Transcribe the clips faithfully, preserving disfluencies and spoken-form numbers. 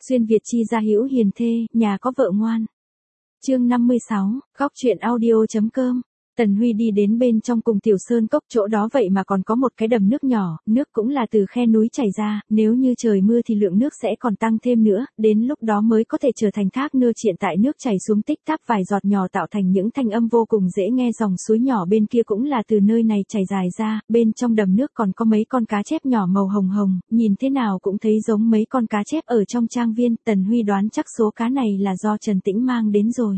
Xuyên Việt chi gia hữu hiền thê, nhà có vợ ngoan. Chương năm mươi sáu, góc truyện audio.com. Tần Huy đi đến bên trong cùng Tiểu Sơn Cốc, chỗ đó vậy mà còn có một cái đầm nước nhỏ, nước cũng là từ khe núi chảy ra, nếu như trời mưa thì lượng nước sẽ còn tăng thêm nữa, đến lúc đó mới có thể trở thành thác nưa triện, tại nước chảy xuống tích tắc vài giọt nhỏ tạo thành những thanh âm vô cùng dễ nghe. Dòng suối nhỏ bên kia cũng là từ nơi này chảy dài ra, bên trong đầm nước còn có mấy con cá chép nhỏ màu hồng hồng, nhìn thế nào cũng thấy giống mấy con cá chép ở trong trang viên. Tần Huy đoán chắc số cá này là do Trần Tĩnh mang đến rồi.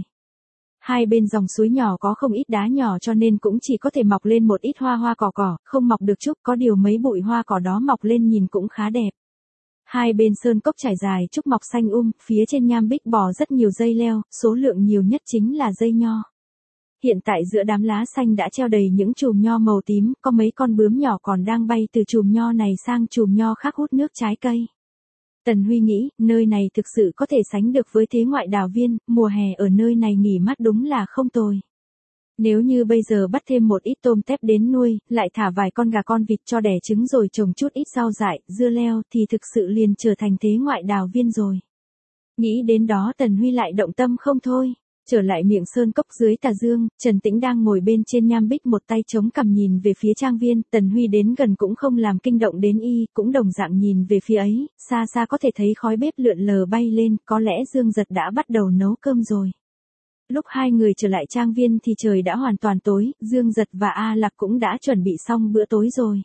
Hai bên dòng suối nhỏ có không ít đá nhỏ cho nên cũng chỉ có thể mọc lên một ít hoa hoa cỏ cỏ, không mọc được trúc, có điều mấy bụi hoa cỏ đó mọc lên nhìn cũng khá đẹp. Hai bên sơn cốc trải dài trúc mọc xanh um, phía trên nham bích bò rất nhiều dây leo, số lượng nhiều nhất chính là dây nho. Hiện tại giữa đám lá xanh đã treo đầy những chùm nho màu tím, có mấy con bướm nhỏ còn đang bay từ chùm nho này sang chùm nho khác hút nước trái cây. Tần Huy nghĩ, nơi này thực sự có thể sánh được với thế ngoại đào viên, mùa hè ở nơi này nghỉ mát đúng là không tồi. Nếu như bây giờ bắt thêm một ít tôm tép đến nuôi, lại thả vài con gà con vịt cho đẻ trứng rồi trồng chút ít rau dại, dưa leo thì thực sự liền trở thành thế ngoại đào viên rồi. Nghĩ đến đó Tần Huy lại động tâm không thôi. Trở lại miệng sơn cốc dưới tà dương, Trần Tĩnh đang ngồi bên trên nham bích một tay chống cằm nhìn về phía trang viên. Tần Huy đến gần cũng không làm kinh động đến y, cũng đồng dạng nhìn về phía ấy, xa xa có thể thấy khói bếp lượn lờ bay lên, có lẽ Dương Giật đã bắt đầu nấu cơm rồi. Lúc hai người trở lại trang viên thì trời đã hoàn toàn tối, Dương Giật và A Lạc cũng đã chuẩn bị xong bữa tối rồi.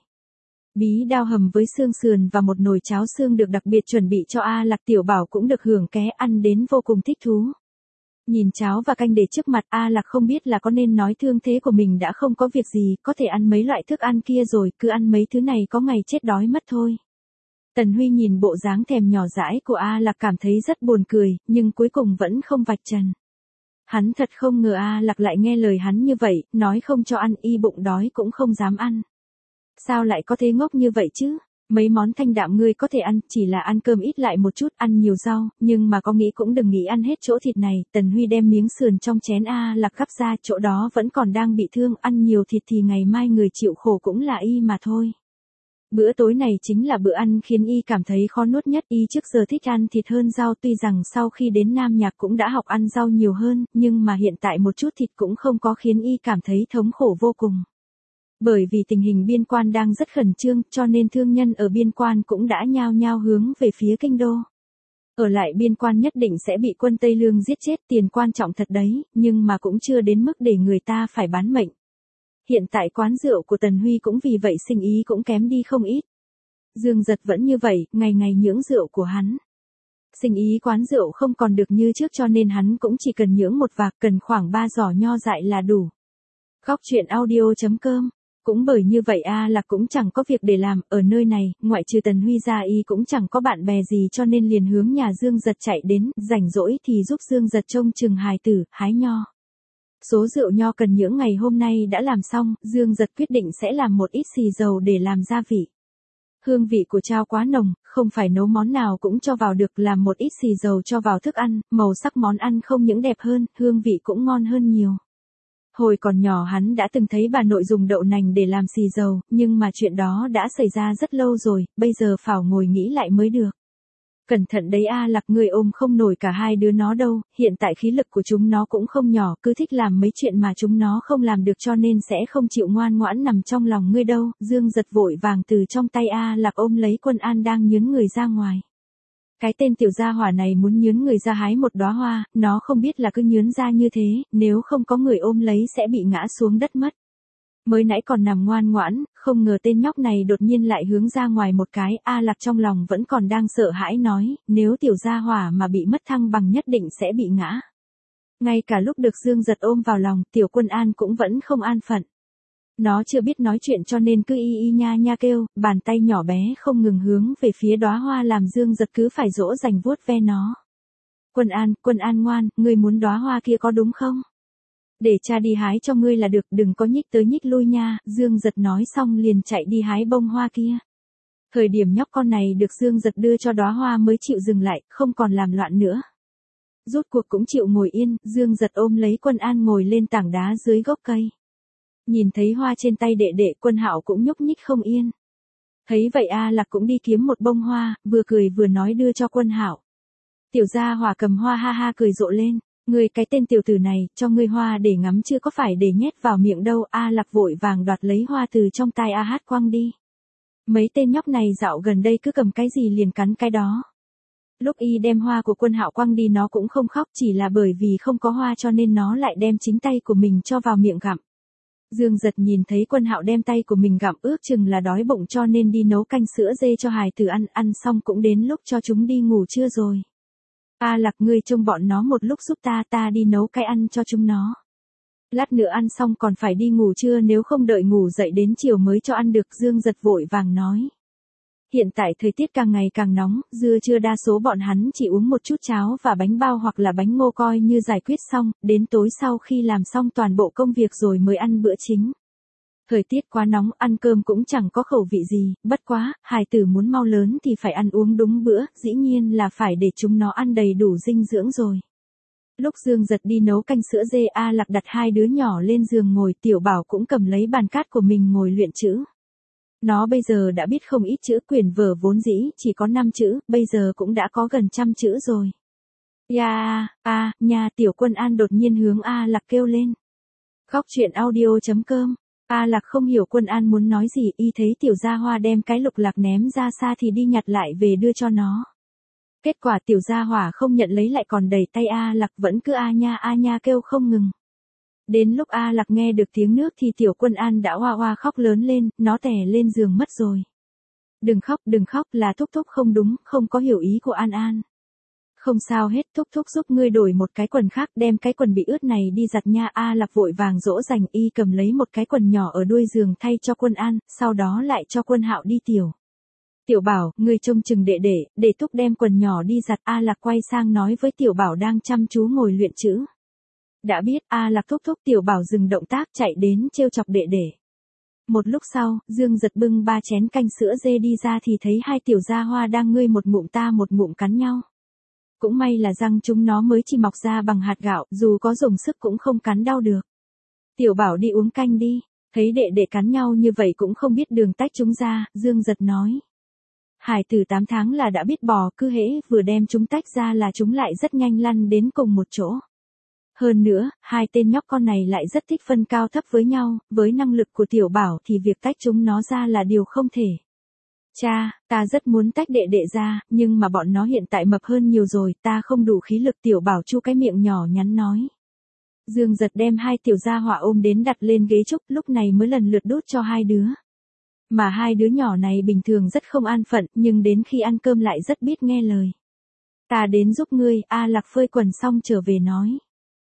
Bí đao hầm với xương sườn và một nồi cháo xương được đặc biệt chuẩn bị cho A Lạc, Tiểu Bảo cũng được hưởng ké, ăn đến vô cùng thích thú. Nhìn cháo và canh để trước mặt, A Lạc không biết là có nên nói thương thế của mình đã không có việc gì, có thể ăn mấy loại thức ăn kia rồi, cứ ăn mấy thứ này có ngày chết đói mất thôi. Tần Huy nhìn bộ dáng thèm nhỏ dãi của A Lạc cảm thấy rất buồn cười, nhưng cuối cùng vẫn không vạch trần. Hắn thật không ngờ A Lạc lại nghe lời hắn như vậy, nói không cho ăn, y bụng đói cũng không dám ăn. Sao lại có thế ngốc như vậy chứ? Mấy món thanh đạm ngươi có thể ăn, chỉ là ăn cơm ít lại một chút, ăn nhiều rau, nhưng mà có nghĩ cũng đừng nghĩ ăn hết chỗ thịt này. Tần Huy đem miếng sườn trong chén A Lạc gắp ra, chỗ đó vẫn còn đang bị thương, ăn nhiều thịt thì ngày mai người chịu khổ cũng là y mà thôi. Bữa tối này chính là bữa ăn khiến y cảm thấy khó nuốt nhất, y trước giờ thích ăn thịt hơn rau, tuy rằng sau khi đến Nam Nhạc cũng đã học ăn rau nhiều hơn, nhưng mà hiện tại một chút thịt cũng không có khiến y cảm thấy thống khổ vô cùng. Bởi vì tình hình biên quan đang rất khẩn trương, cho nên thương nhân ở biên quan cũng đã nhao nhao hướng về phía kinh đô. Ở lại biên quan nhất định sẽ bị quân Tây Lương giết chết, tiền quan trọng thật đấy, nhưng mà cũng chưa đến mức để người ta phải bán mệnh. Hiện tại quán rượu của Tần Huy cũng vì vậy sinh ý cũng kém đi không ít. Dương Giật vẫn như vậy, ngày ngày nhưỡng rượu của hắn. Sinh ý quán rượu không còn được như trước cho nên hắn cũng chỉ cần nhưỡng một vạc, cần khoảng ba giỏ nho dại là đủ. Góc truyện audio.com. Cũng bởi như vậy A Lạc cũng chẳng có việc để làm, ở nơi này, ngoại trừ Tần Huy ra y cũng chẳng có bạn bè gì cho nên liền hướng nhà Dương Giật chạy đến, rảnh rỗi thì giúp Dương Giật trông chừng hài tử, hái nho. Số rượu nho cần những ngày hôm nay đã làm xong, Dương Giật quyết định sẽ làm một ít xì dầu để làm gia vị. Hương vị của chao quá nồng, không phải nấu món nào cũng cho vào được, làm một ít xì dầu cho vào thức ăn, màu sắc món ăn không những đẹp hơn, hương vị cũng ngon hơn nhiều. Hồi còn nhỏ hắn đã từng thấy bà nội dùng đậu nành để làm xì dầu, nhưng mà chuyện đó đã xảy ra rất lâu rồi, bây giờ phải ngồi nghĩ lại mới được. Cẩn thận đấy A Lạc, người ôm không nổi cả hai đứa nó đâu, hiện tại khí lực của chúng nó cũng không nhỏ, cứ thích làm mấy chuyện mà chúng nó không làm được cho nên sẽ không chịu ngoan ngoãn nằm trong lòng ngươi đâu. Dương Giật vội vàng từ trong tay A Lạc ôm lấy Quân An đang nhướn người ra ngoài. Cái tên tiểu gia hỏa này muốn nhướn người ra hái một đóa hoa, nó không biết là cứ nhướn ra như thế, nếu không có người ôm lấy sẽ bị ngã xuống đất mất. Mới nãy còn nằm ngoan ngoãn, không ngờ tên nhóc này đột nhiên lại hướng ra ngoài một cái, A Lạc trong lòng vẫn còn đang sợ hãi nói, nếu tiểu gia hỏa mà bị mất thăng bằng nhất định sẽ bị ngã. Ngay cả lúc được Dương Giật ôm vào lòng, tiểu Quân An cũng vẫn không an phận. Nó chưa biết nói chuyện cho nên cứ y y nha nha kêu, bàn tay nhỏ bé không ngừng hướng về phía đóa hoa làm Dương Giật cứ phải dỗ dành vuốt ve nó. Quân An, Quân An ngoan, ngươi muốn đóa hoa kia có đúng không? Để cha đi hái cho ngươi là được, đừng có nhích tới nhích lui nha. Dương Giật nói xong liền chạy đi hái bông hoa kia. Thời điểm nhóc con này được Dương Giật đưa cho đóa hoa mới chịu dừng lại, không còn làm loạn nữa. Rốt cuộc cũng chịu ngồi yên, Dương Giật ôm lấy Quân An ngồi lên tảng đá dưới gốc cây. Nhìn thấy hoa trên tay đệ đệ, Quân Hạo cũng nhúc nhích không yên. Thấy vậy A Lạc cũng đi kiếm một bông hoa, vừa cười vừa nói đưa cho Quân Hạo. Tiểu gia hỏa cầm hoa ha ha cười rộ lên. Ngươi cái tên tiểu tử này, cho ngươi hoa để ngắm chưa có phải để nhét vào miệng đâu. A Lạc vội vàng đoạt lấy hoa từ trong tay A Hát quăng đi. Mấy tên nhóc này dạo gần đây cứ cầm cái gì liền cắn cái đó. Lúc y đem hoa của Quân Hạo quăng đi nó cũng không khóc, chỉ là bởi vì không có hoa cho nên nó lại đem chính tay của mình cho vào miệng gặm. Dương Giật nhìn thấy Quân Hạo đem tay của mình gặm, ước chừng là đói bụng cho nên đi nấu canh sữa dê cho hài tử ăn, ăn xong cũng đến lúc cho chúng đi ngủ trưa rồi. A Lạc, ngươi trông bọn nó một lúc giúp ta, ta đi nấu cái ăn cho chúng nó. Lát nữa ăn xong còn phải đi ngủ trưa, nếu không đợi ngủ dậy đến chiều mới cho ăn được. Dương Giật vội vàng nói. Hiện tại thời tiết càng ngày càng nóng, dưa trưa đa số bọn hắn chỉ uống một chút cháo và bánh bao hoặc là bánh ngô coi như giải quyết xong, đến tối sau khi làm xong toàn bộ công việc rồi mới ăn bữa chính. Thời tiết quá nóng, ăn cơm cũng chẳng có khẩu vị gì, bất quá, hài tử muốn mau lớn thì phải ăn uống đúng bữa, dĩ nhiên là phải để chúng nó ăn đầy đủ dinh dưỡng rồi. Lúc Dương Giật đi nấu canh sữa dê, A Lạc đặt hai đứa nhỏ lên giường ngồi, Tiểu Bảo cũng cầm lấy bàn cát của mình ngồi luyện chữ. Nó bây giờ đã biết không ít chữ, quyển vở vốn dĩ chỉ có năm chữ, bây giờ cũng đã có gần trăm chữ rồi. Ya, a, nhà Tiểu Quân An đột nhiên hướng A Lạc kêu lên. Khóc chuyện audio chấm com. A Lạc không hiểu Quân An muốn nói gì, y thấy Tiểu Gia Hoa đem cái lục lạc ném ra xa thì đi nhặt lại về đưa cho nó. Kết quả Tiểu Gia Hỏa không nhận lấy lại còn đẩy tay A Lạc, vẫn cứ a nha a nha kêu không ngừng. Đến lúc A Lạc nghe được tiếng nước thì Tiểu Quân An đã oa oa khóc lớn lên, nó tè lên giường mất rồi. Đừng khóc, đừng khóc, là Thúc Thúc không đúng, không có hiểu ý của An An. Không sao hết, Thúc Thúc giúp ngươi đổi một cái quần khác, đem cái quần bị ướt này đi giặt nha. A Lạc vội vàng dỗ dành, y cầm lấy một cái quần nhỏ ở đuôi giường thay cho Quân An, sau đó lại cho Quân Hạo đi tiểu. Tiểu Bảo, ngươi trông chừng đệ đệ, để Thúc đem quần nhỏ đi giặt. A Lạc quay sang nói với Tiểu Bảo đang chăm chú ngồi luyện chữ. Đã biết. A Lạc thúc thúc. Tiểu Bảo dừng động tác chạy đến trêu chọc đệ đệ. Một lúc sau, Dương Giật bưng ba chén canh sữa dê đi ra thì thấy hai Tiểu Gia Hoa đang ngươi một ngụm ta một ngụm cắn nhau. Cũng may là răng chúng nó mới chỉ mọc ra bằng hạt gạo, dù có dùng sức cũng không cắn đau được. Tiểu Bảo đi uống canh đi. Thấy đệ đệ cắn nhau như vậy cũng không biết đường tách chúng ra, Dương Giật nói. Hải tử tám tháng là đã biết bò, cứ hễ vừa đem chúng tách ra là chúng lại rất nhanh lăn đến cùng một chỗ. Hơn nữa, hai tên nhóc con này lại rất thích phân cao thấp với nhau, với năng lực của Tiểu Bảo thì việc tách chúng nó ra là điều không thể. Cha, ta rất muốn tách đệ đệ ra, nhưng mà bọn nó hiện tại mập hơn nhiều rồi, ta không đủ khí lực. Tiểu Bảo chu cái miệng nhỏ nhắn nói. Dương Giật đem hai Tiểu Gia Hỏa ôm đến đặt lên ghế trúc, lúc này mới lần lượt đút cho hai đứa. Mà hai đứa nhỏ này bình thường rất không an phận, nhưng đến khi ăn cơm lại rất biết nghe lời. Ta đến giúp ngươi. A Lạc phơi quần xong trở về nói.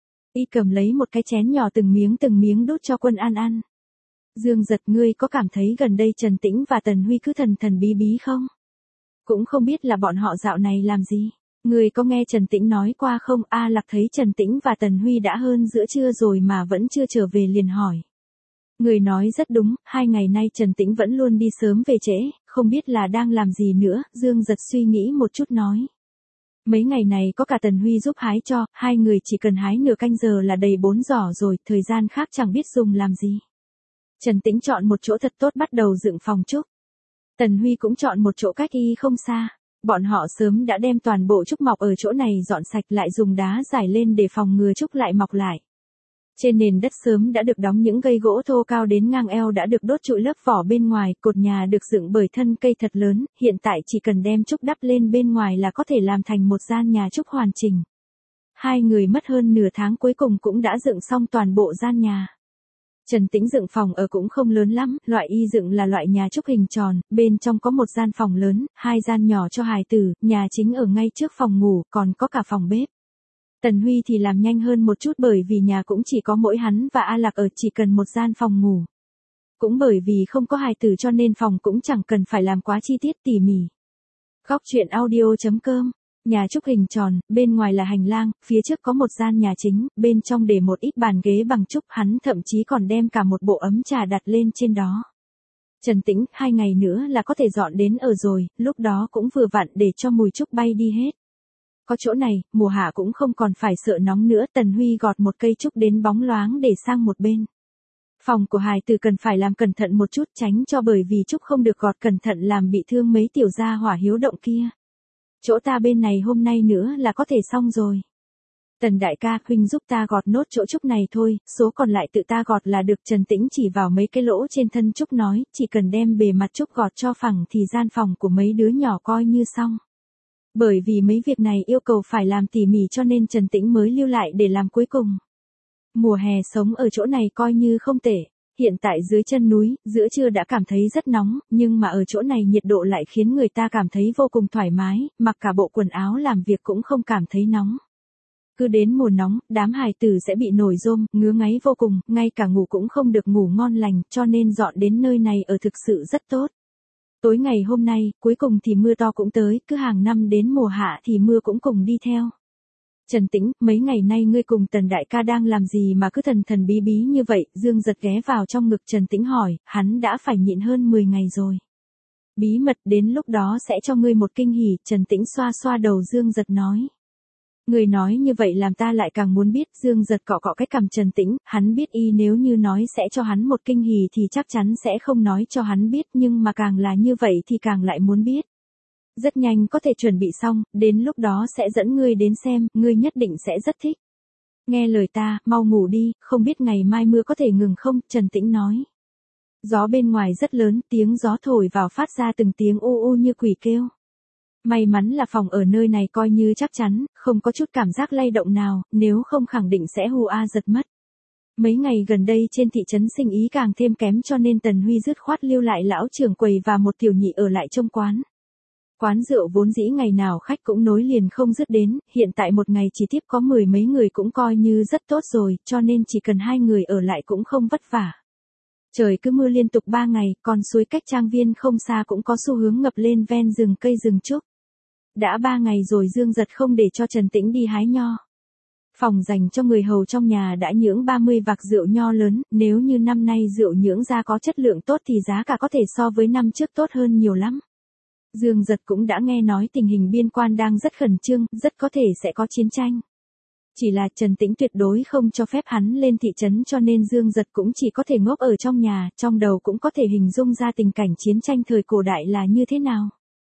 Y cầm lấy một cái chén nhỏ từng miếng từng miếng đút cho Quân An ăn. Dương Giật, ngươi có cảm thấy gần đây Trần Tĩnh và Tần Huy cứ thần thần bí bí không? Cũng không biết là bọn họ dạo này làm gì. Ngươi có nghe Trần Tĩnh nói qua không? A Lạc thấy Trần Tĩnh và Tần Huy đã hơn giữa trưa rồi mà vẫn chưa trở về liền hỏi. Người nói rất đúng, hai ngày nay Trần Tĩnh vẫn luôn đi sớm về trễ, không biết là đang làm gì nữa. Dương Giật suy nghĩ một chút nói. Mấy ngày này có cả Tần Huy giúp hái cho, hai người chỉ cần hái nửa canh giờ là đầy bốn giỏ rồi, thời gian khác chẳng biết dùng làm gì. Trần Tĩnh chọn một chỗ thật tốt bắt đầu dựng phòng trúc. Tần Huy cũng chọn một chỗ cách y không xa. Bọn họ sớm đã đem toàn bộ trúc mọc ở chỗ này dọn sạch lại dùng đá giải lên để phòng ngừa trúc lại mọc lại. Trên nền đất sớm đã được đóng những cây gỗ thô cao đến ngang eo đã được đốt trụi lớp vỏ bên ngoài, cột nhà được dựng bởi thân cây thật lớn, hiện tại chỉ cần đem trúc đắp lên bên ngoài là có thể làm thành một gian nhà trúc hoàn chỉnh. Hai người mất hơn nửa tháng cuối cùng cũng đã dựng xong toàn bộ gian nhà. Trần Tĩnh dựng phòng ở cũng không lớn lắm, loại y dựng là loại nhà trúc hình tròn, bên trong có một gian phòng lớn, hai gian nhỏ cho hài tử, nhà chính ở ngay trước phòng ngủ, còn có cả phòng bếp. Tần Huy thì làm nhanh hơn một chút bởi vì nhà cũng chỉ có mỗi hắn và A Lạc ở, chỉ cần một gian phòng ngủ. Cũng bởi vì không có hài tử cho nên phòng cũng chẳng cần phải làm quá chi tiết tỉ mỉ. Khóc chuyện audio chấm com. Nhà trúc hình tròn, bên ngoài là hành lang, phía trước có một gian nhà chính, bên trong để một ít bàn ghế bằng trúc, hắn thậm chí còn đem cả một bộ ấm trà đặt lên trên đó. Trần Tĩnh, hai ngày nữa là có thể dọn đến ở rồi, lúc đó cũng vừa vặn để cho mùi trúc bay đi hết. Có chỗ này, mùa hạ cũng không còn phải sợ nóng nữa. Tần Huy gọt một cây trúc đến bóng loáng để sang một bên. Phòng của hài tử cần phải làm cẩn thận một chút, tránh cho bởi vì trúc không được gọt cẩn thận làm bị thương mấy Tiểu Gia Hỏa hiếu động kia. Chỗ ta bên này hôm nay nữa là có thể xong rồi. Tần đại ca, huynh giúp ta gọt nốt chỗ trúc này thôi, số còn lại tự ta gọt là được. Trần Tĩnh chỉ vào mấy cái lỗ trên thân trúc nói, chỉ cần đem bề mặt trúc gọt cho phẳng thì gian phòng của mấy đứa nhỏ coi như xong. Bởi vì mấy việc này yêu cầu phải làm tỉ mỉ cho nên Trần Tĩnh mới lưu lại để làm cuối cùng. Mùa hè sống ở chỗ này coi như không tệ. Hiện tại dưới chân núi, giữa trưa đã cảm thấy rất nóng, nhưng mà ở chỗ này nhiệt độ lại khiến người ta cảm thấy vô cùng thoải mái, mặc cả bộ quần áo làm việc cũng không cảm thấy nóng. Cứ đến mùa nóng, đám hài tử sẽ bị nổi rôm, ngứa ngáy vô cùng, ngay cả ngủ cũng không được ngủ ngon lành, cho nên dọn đến nơi này ở thực sự rất tốt. Tối ngày hôm nay, cuối cùng thì mưa to cũng tới, cứ hàng năm đến mùa hạ thì mưa cũng cùng đi theo. Trần Tĩnh, mấy ngày nay ngươi cùng Tần đại ca đang làm gì mà cứ thần thần bí bí như vậy? Dương Giật ghé vào trong ngực Trần Tĩnh hỏi, hắn đã phải nhịn hơn mười ngày rồi. Bí mật, đến lúc đó sẽ cho ngươi một kinh hỉ. Trần Tĩnh xoa xoa đầu Dương Giật nói. Người nói như vậy làm ta lại càng muốn biết. Dương Giật cọ cọ cái cằm Trần Tĩnh, hắn biết y nếu như nói sẽ cho hắn một kinh hỉ thì chắc chắn sẽ không nói cho hắn biết, nhưng mà càng là như vậy thì càng lại muốn biết. Rất nhanh có thể chuẩn bị xong, đến lúc đó sẽ dẫn ngươi đến xem, ngươi nhất định sẽ rất thích. Nghe lời ta, mau ngủ đi, không biết ngày mai mưa có thể ngừng không? Trần Tĩnh nói. Gió bên ngoài rất lớn, tiếng gió thổi vào phát ra từng tiếng u u như quỷ kêu. May mắn là phòng ở nơi này coi như chắc chắn, không có chút cảm giác lay động nào, nếu không khẳng định sẽ hù a giật mất. Mấy ngày gần đây trên thị trấn sinh ý càng thêm kém cho nên Tần Huy dứt khoát lưu lại lão trưởng quầy và một tiểu nhị ở lại trông quán. Quán rượu vốn dĩ ngày nào khách cũng nối liền không dứt đến, hiện tại một ngày chỉ tiếp có mười mấy người cũng coi như rất tốt rồi, cho nên chỉ cần hai người ở lại cũng không vất vả. Trời cứ mưa liên tục ba ngày, còn suối cách trang viên không xa cũng có xu hướng ngập lên ven rừng cây rừng trúc. Đã ba ngày rồi Dương Giật không để cho Trần Tĩnh đi hái nho. Phòng dành cho người hầu trong nhà đã nhưỡng ba mươi vạc rượu nho lớn, nếu như năm nay rượu nhưỡng ra có chất lượng tốt thì giá cả có thể so với năm trước tốt hơn nhiều lắm. Dương Giật cũng đã nghe nói tình hình biên quan đang rất khẩn trương, rất có thể sẽ có chiến tranh. Chỉ là Trần Tĩnh tuyệt đối không cho phép hắn lên thị trấn cho nên Dương Giật cũng chỉ có thể ngốc ở trong nhà, trong đầu cũng có thể hình dung ra tình cảnh chiến tranh thời cổ đại là như thế nào.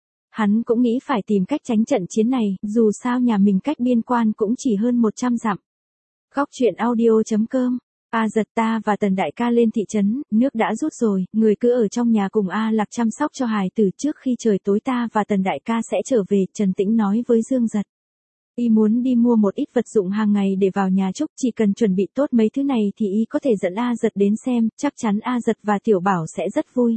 Hắn cũng nghĩ phải tìm cách tránh trận chiến này, dù sao nhà mình cách biên quan cũng chỉ hơn một trăm dặm. Góc truyện audio chấm com. A Giật, ta và Tần đại ca lên thị trấn, nước đã rút rồi, người cứ ở trong nhà cùng A Lạc chăm sóc cho hài tử, trước khi trời tối ta và Tần đại ca sẽ trở về. Trần Tĩnh nói với Dương Giật. Y muốn đi mua một ít vật dụng hàng ngày để vào nhà chúc, chỉ cần chuẩn bị tốt mấy thứ này thì y có thể dẫn A Giật đến xem, chắc chắn A Giật và Tiểu Bảo sẽ rất vui.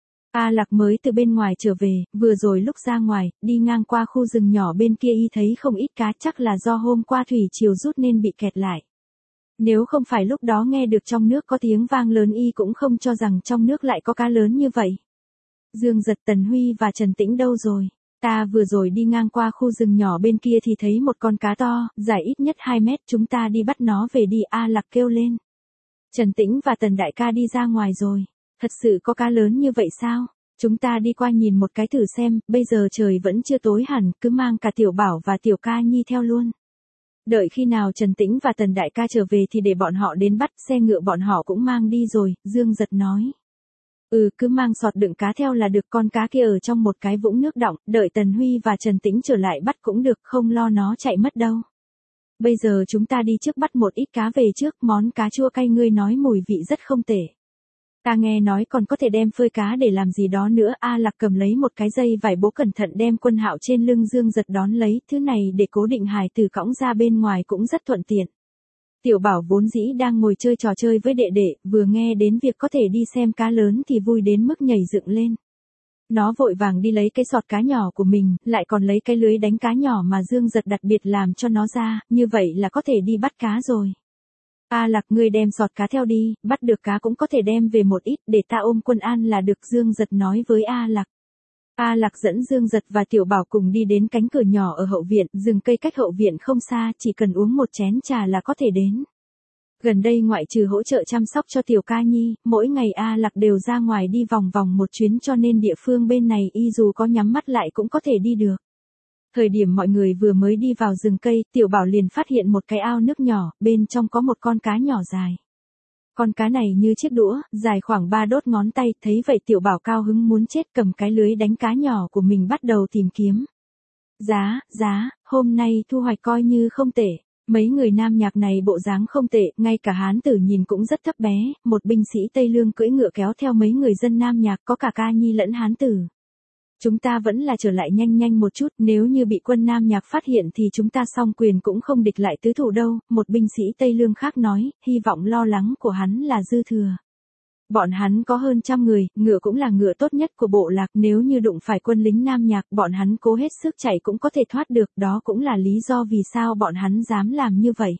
A Lạc mới từ bên ngoài trở về, vừa rồi lúc ra ngoài, đi ngang qua khu rừng nhỏ bên kia y thấy không ít cá, chắc là do hôm qua thủy triều rút nên bị kẹt lại. Nếu không phải lúc đó nghe được trong nước có tiếng vang lớn y cũng không cho rằng trong nước lại có cá lớn như vậy. Dương Giật, Tần Huy và Trần Tĩnh đâu rồi? Ta vừa rồi đi ngang qua khu rừng nhỏ bên kia thì thấy một con cá to, dài ít nhất hai mét, chúng ta đi bắt nó về đi. A Lạc kêu lên. Trần Tĩnh và Tần đại ca đi ra ngoài rồi. Thật sự có cá lớn như vậy sao? Chúng ta đi qua nhìn một cái thử xem, bây giờ trời vẫn chưa tối hẳn, cứ mang cả Tiểu Bảo và Tiểu Ca Nhi theo luôn. Đợi khi nào Trần Tĩnh và Tần đại ca trở về thì để bọn họ đến bắt, xe ngựa bọn họ cũng mang đi rồi, Dương Giật nói. Ừ, cứ mang sọt đựng cá theo là được, con cá kia ở trong một cái vũng nước đọng, đợi Tần Huy và Trần Tĩnh trở lại bắt cũng được, không lo nó chạy mất đâu. Bây giờ chúng ta đi trước bắt một ít cá về trước, món cá chua cay ngươi nói mùi vị rất không tệ. Ta nghe nói còn có thể đem phơi cá để làm gì đó nữa. A Lạc cầm lấy một cái dây vải bố cẩn thận đem Quân Hạo trên lưng Dương Giật đón lấy, thứ này để cố định hài tử cõng ra bên ngoài cũng rất thuận tiện. Tiểu Bảo vốn dĩ đang ngồi chơi trò chơi với đệ đệ, vừa nghe đến việc có thể đi xem cá lớn thì vui đến mức nhảy dựng lên. Nó vội vàng đi lấy cái sọt cá nhỏ của mình, lại còn lấy cái lưới đánh cá nhỏ mà Dương Giật đặc biệt làm cho nó ra, như vậy là có thể đi bắt cá rồi. A Lạc, ngươi đem sọt cá theo đi, bắt được cá cũng có thể đem về một ít để ta ôm Quân An là được, Dương Giật nói với A Lạc. A Lạc dẫn Dương Giật và Tiểu Bảo cùng đi đến cánh cửa nhỏ ở hậu viện, rừng cây cách hậu viện không xa, chỉ cần uống một chén trà là có thể đến. Gần đây ngoại trừ hỗ trợ chăm sóc cho Tiểu Ca Nhi, mỗi ngày A Lạc đều ra ngoài đi vòng vòng một chuyến cho nên địa phương bên này y dù có nhắm mắt lại cũng có thể đi được. Thời điểm mọi người vừa mới đi vào rừng cây, Tiểu Bảo liền phát hiện một cái ao nước nhỏ, bên trong có một con cá nhỏ dài. Con cá này như chiếc đũa, dài khoảng ba đốt ngón tay, thấy vậy Tiểu Bảo cao hứng muốn chết, cầm cái lưới đánh cá nhỏ của mình bắt đầu tìm kiếm. Giá, giá, hôm nay thu hoạch coi như không tệ. Mấy người nam nhạc này bộ dáng không tệ, ngay cả hán tử nhìn cũng rất thấp bé, một binh sĩ Tây Lương cưỡi ngựa kéo theo mấy người dân nam nhạc có cả ca nhi lẫn hán tử. Chúng ta vẫn là trở lại nhanh nhanh một chút, nếu như bị quân nam nhạc phát hiện thì chúng ta song quyền cũng không địch lại tứ thủ đâu, một binh sĩ Tây Lương khác nói, hy vọng lo lắng của hắn là dư thừa. Bọn hắn có hơn trăm người, ngựa cũng là ngựa tốt nhất của bộ lạc, nếu như đụng phải quân lính nam nhạc, bọn hắn cố hết sức chạy cũng có thể thoát được, đó cũng là lý do vì sao bọn hắn dám làm như vậy.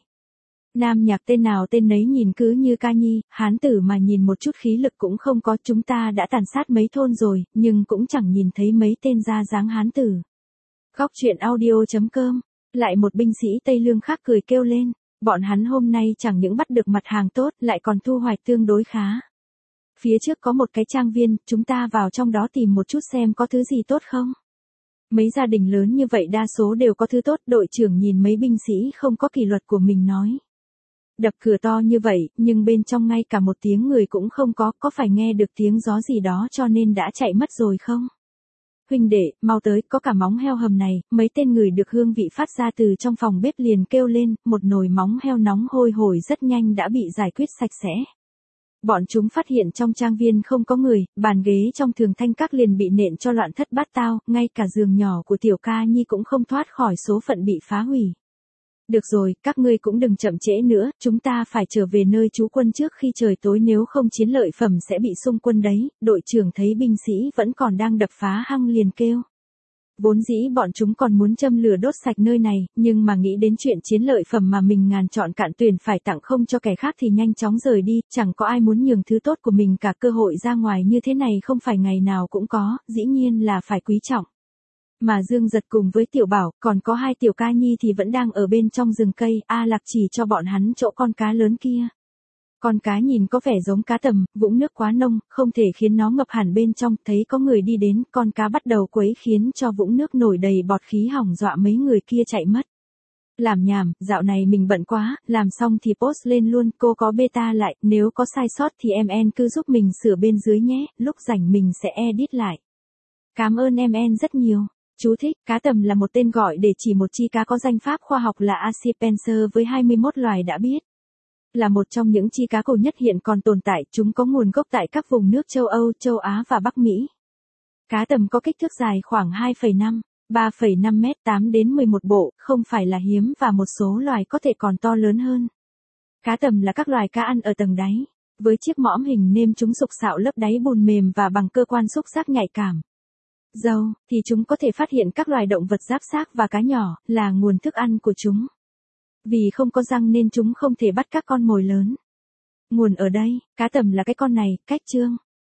Nam nhạc tên nào tên nấy nhìn cứ như ca nhi, hán tử mà nhìn một chút khí lực cũng không có, chúng ta đã tàn sát mấy thôn rồi, nhưng cũng chẳng nhìn thấy mấy tên ra dáng hán tử. Góc truyện audio chấm com, lại một binh sĩ Tây Lương khác cười kêu lên, bọn hắn hôm nay chẳng những bắt được mặt hàng tốt, lại còn thu hoạch tương đối khá. Phía trước có một cái trang viên, chúng ta vào trong đó tìm một chút xem có thứ gì tốt không. Mấy gia đình lớn như vậy đa số đều có thứ tốt, đội trưởng nhìn mấy binh sĩ không có kỷ luật của mình nói. Đập cửa to như vậy, nhưng bên trong ngay cả một tiếng người cũng không có, có phải nghe được tiếng gió gì đó cho nên đã chạy mất rồi không? Huynh đệ, mau tới, có cả móng heo hầm này, mấy tên người được hương vị phát ra từ trong phòng bếp liền kêu lên, một nồi móng heo nóng hôi hổi rất nhanh đã bị giải quyết sạch sẽ. Bọn chúng phát hiện trong trang viên không có người, bàn ghế trong thường thanh các liền bị nện cho loạn thất bát tao, ngay cả giường nhỏ của tiểu ca nhi cũng không thoát khỏi số phận bị phá hủy. Được rồi, các ngươi cũng đừng chậm trễ nữa, chúng ta phải trở về nơi trú quân trước khi trời tối, nếu không chiến lợi phẩm sẽ bị xung quân đấy. Đội trưởng thấy binh sĩ vẫn còn đang đập phá hăng liền kêu. Vốn dĩ bọn chúng còn muốn châm lửa đốt sạch nơi này, nhưng mà nghĩ đến chuyện chiến lợi phẩm mà mình ngàn chọn cạn tuyển phải tặng không cho kẻ khác thì nhanh chóng rời đi, chẳng có ai muốn nhường thứ tốt của mình cả, cơ hội ra ngoài như thế này không phải ngày nào cũng có, dĩ nhiên là phải quý trọng. Mà Dương Giật cùng với Tiểu Bảo, còn có hai tiểu ca nhi thì vẫn đang ở bên trong rừng cây, A Lạc chỉ cho bọn hắn chỗ con cá lớn kia. Con cá nhìn có vẻ giống cá tầm, vũng nước quá nông, không thể khiến nó ngập hẳn bên trong, thấy có người đi đến, con cá bắt đầu quấy khiến cho vũng nước nổi đầy bọt khí hỏng, dọa mấy người kia chạy mất. Làm nhảm, dạo này mình bận quá, làm xong thì post lên luôn, cô có beta lại, nếu có sai sót thì em en cứ giúp mình sửa bên dưới nhé, lúc rảnh mình sẽ edit lại. Cảm ơn em en rất nhiều. Chú thích, cá tầm là một tên gọi để chỉ một chi cá có danh pháp khoa học là Acipenser với hai mươi mốt loài đã biết. Là một trong những chi cá cổ nhất hiện còn tồn tại, chúng có nguồn gốc tại các vùng nước châu Âu, châu Á và Bắc Mỹ. Cá tầm có kích thước dài khoảng hai phẩy năm, ba phẩy năm mét, tám đến mười một bộ, không phải là hiếm và một số loài có thể còn to lớn hơn. Cá tầm là các loài cá ăn ở tầng đáy, với chiếc mõm hình nêm chúng sục sạo lớp đáy bùn mềm và bằng cơ quan xúc giác nhạy cảm. Dâu, thì chúng có thể phát hiện các loài động vật giáp xác và cá nhỏ, là nguồn thức ăn của chúng. Vì không có răng nên chúng không thể bắt các con mồi lớn. Nguồn ở đây, cá tầm là cái con này, cách chương.